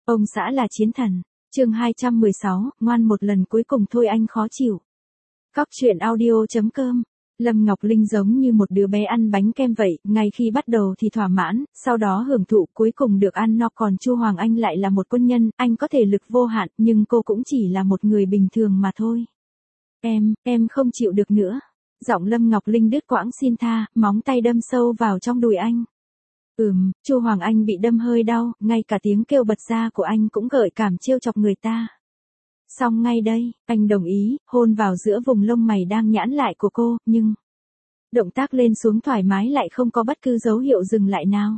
Ông xã là chiến thần. Chương 216, ngoan một lần cuối cùng thôi anh khó chịu. Cóc truyện audio.com. Lâm Ngọc Linh giống như một đứa bé ăn bánh kem vậy, ngay khi bắt đầu thì thỏa mãn, sau đó hưởng thụ, cuối cùng được ăn no. Còn Chu Hoàng Anh lại là một quân nhân, anh có thể lực vô hạn, nhưng cô cũng chỉ là một người bình thường mà thôi. Em không chịu được nữa. Giọng Lâm Ngọc Linh đứt quãng xin tha, móng tay đâm sâu vào trong đùi anh. Chu Hoàng Anh bị đâm hơi đau, ngay cả tiếng kêu bật ra của anh cũng gợi cảm trêu chọc người ta. Xong ngay đây, anh đồng ý, hôn vào giữa vùng lông mày đang nhãn lại của cô, nhưng động tác lên xuống thoải mái lại không có bất cứ dấu hiệu dừng lại nào.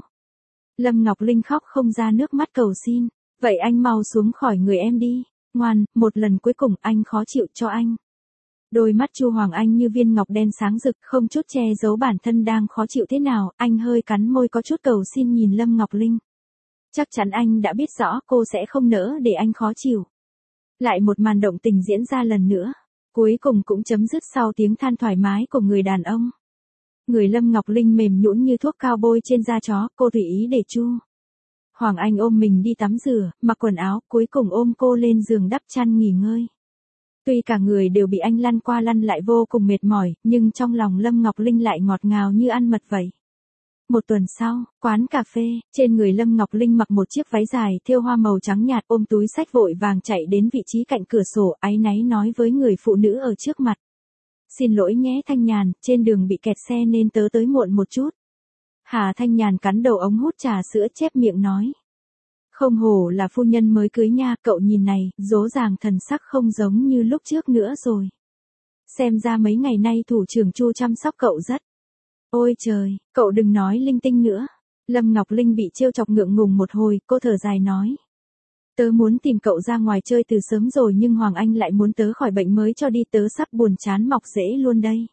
Lâm Ngọc Linh khóc không ra nước mắt cầu xin, vậy anh mau xuống khỏi người em đi, ngoan, một lần cuối cùng anh khó chịu cho anh. Đôi mắt Chu Hoàng Anh như viên ngọc đen sáng rực, không chút che giấu bản thân đang khó chịu thế nào, anh hơi cắn môi có chút cầu xin nhìn Lâm Ngọc Linh. Chắc chắn anh đã biết rõ cô sẽ không nỡ để anh khó chịu. Lại một màn động tình diễn ra lần nữa, cuối cùng cũng chấm dứt sau tiếng than thoải mái của người đàn ông. Người Lâm Ngọc Linh mềm nhũn như thuốc cao bôi trên da chó, cô tùy ý để Chu Hoàng Anh ôm mình đi tắm rửa, mặc quần áo, cuối cùng ôm cô lên giường đắp chăn nghỉ ngơi. Tuy cả người đều bị anh lăn qua lăn lại vô cùng mệt mỏi, nhưng trong lòng Lâm Ngọc Linh lại ngọt ngào như ăn mật vậy. Một tuần sau, quán cà phê, trên người Lâm Ngọc Linh mặc một chiếc váy dài thêu hoa màu trắng nhạt, ôm túi xách vội vàng chạy đến vị trí cạnh cửa sổ, áy náy nói với người phụ nữ ở trước mặt. Xin lỗi nhé Thanh Nhàn, trên đường bị kẹt xe nên tớ tới muộn một chút. Hà Thanh Nhàn cắn đầu ống hút trà sữa chép miệng nói. Không hổ là phu nhân mới cưới nha, cậu nhìn này, dỗ dàng thần sắc không giống như lúc trước nữa rồi. Xem ra mấy ngày nay thủ trưởng Chu chăm sóc cậu rất. Ôi trời, cậu đừng nói linh tinh nữa. Lâm Ngọc Linh bị trêu chọc ngượng ngùng một hồi, cô thở dài nói. Tớ muốn tìm cậu ra ngoài chơi từ sớm rồi nhưng Hoàng Anh lại muốn tớ khỏi bệnh mới cho đi, tớ sắp buồn chán mọc rễ luôn đây.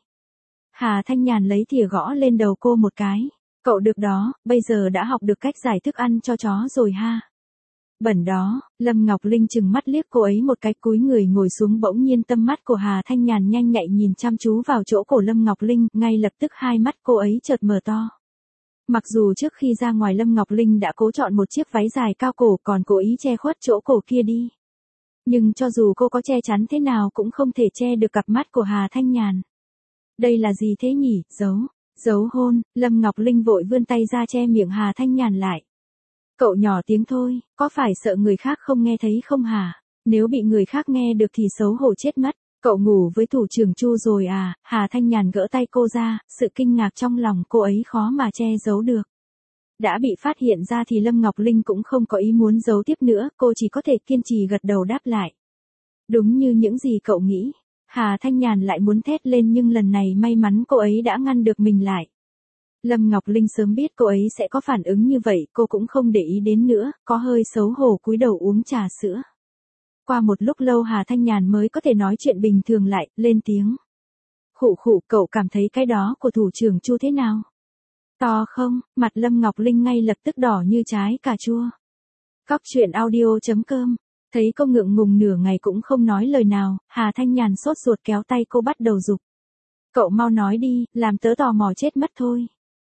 Hà Thanh Nhàn lấy thìa gõ lên đầu cô một cái. Cậu được đó, bây giờ đã học được cách giải thức ăn cho chó rồi ha. Bẩn đó, Lâm Ngọc Linh chừng mắt liếc cô ấy một cái, cúi người ngồi xuống, bỗng nhiên tâm mắt của Hà Thanh Nhàn nhanh nhạy nhìn chăm chú vào chỗ cổ Lâm Ngọc Linh, ngay lập tức hai mắt cô ấy chợt mở to. Mặc dù trước khi ra ngoài Lâm Ngọc Linh đã cố chọn một chiếc váy dài cao cổ còn cố ý che khuất chỗ cổ kia đi. Nhưng cho dù cô có che chắn thế nào cũng không thể che được cặp mắt của Hà Thanh Nhàn. Đây là gì thế nhỉ, giấu hôn, Lâm Ngọc Linh vội vươn tay ra che miệng Hà Thanh Nhàn lại. Cậu nhỏ tiếng thôi, có phải sợ người khác không nghe thấy không hả? Nếu bị người khác nghe được thì xấu hổ chết mất. Cậu ngủ với thủ trưởng Chu rồi à? Hà Thanh Nhàn gỡ tay cô ra, sự kinh ngạc trong lòng cô ấy khó mà che giấu được. Đã bị phát hiện ra thì Lâm Ngọc Linh cũng không có ý muốn giấu tiếp nữa, cô chỉ có thể kiên trì gật đầu đáp lại. Đúng như những gì cậu nghĩ. Hà Thanh Nhàn lại muốn thét lên nhưng lần này may mắn cô ấy đã ngăn được mình lại. Lâm Ngọc Linh sớm biết cô ấy sẽ có phản ứng như vậy, cô cũng không để ý đến nữa, có hơi xấu hổ cúi đầu uống trà sữa. Qua một lúc lâu Hà Thanh Nhàn mới có thể nói chuyện bình thường lại, lên tiếng. Khụ, cậu cảm thấy cái đó của thủ trưởng Chu thế nào? To không? Mặt Lâm Ngọc Linh ngay lập tức đỏ như trái cà chua. Cóc truyện audio.com. Thấy cô ngượng ngùng nửa ngày cũng không nói lời nào, Hà Thanh Nhàn sốt ruột kéo tay cô bắt đầu giục. Cậu mau nói đi, làm tớ tò mò chết mất thôi.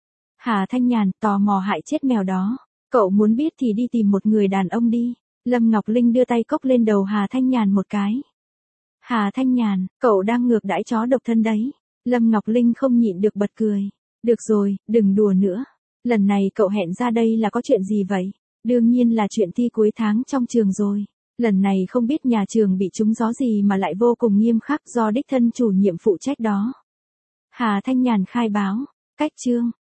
Hà Thanh Nhàn, tò mò hại chết mèo đó. Cậu muốn biết thì đi tìm một người đàn ông đi. Lâm Ngọc Linh đưa tay cốc lên đầu Hà Thanh Nhàn một cái. Hà Thanh Nhàn, cậu đang ngược đãi chó độc thân đấy. Lâm Ngọc Linh không nhịn được bật cười. Được rồi, đừng đùa nữa. Lần này cậu hẹn ra đây là có chuyện gì vậy? Đương nhiên là chuyện thi cuối tháng trong trường rồi. Lần này không biết nhà trường bị trúng gió gì mà lại vô cùng nghiêm khắc do đích thân chủ nhiệm phụ trách đó. Hà Thanh Nhàn khai báo. Cách chương.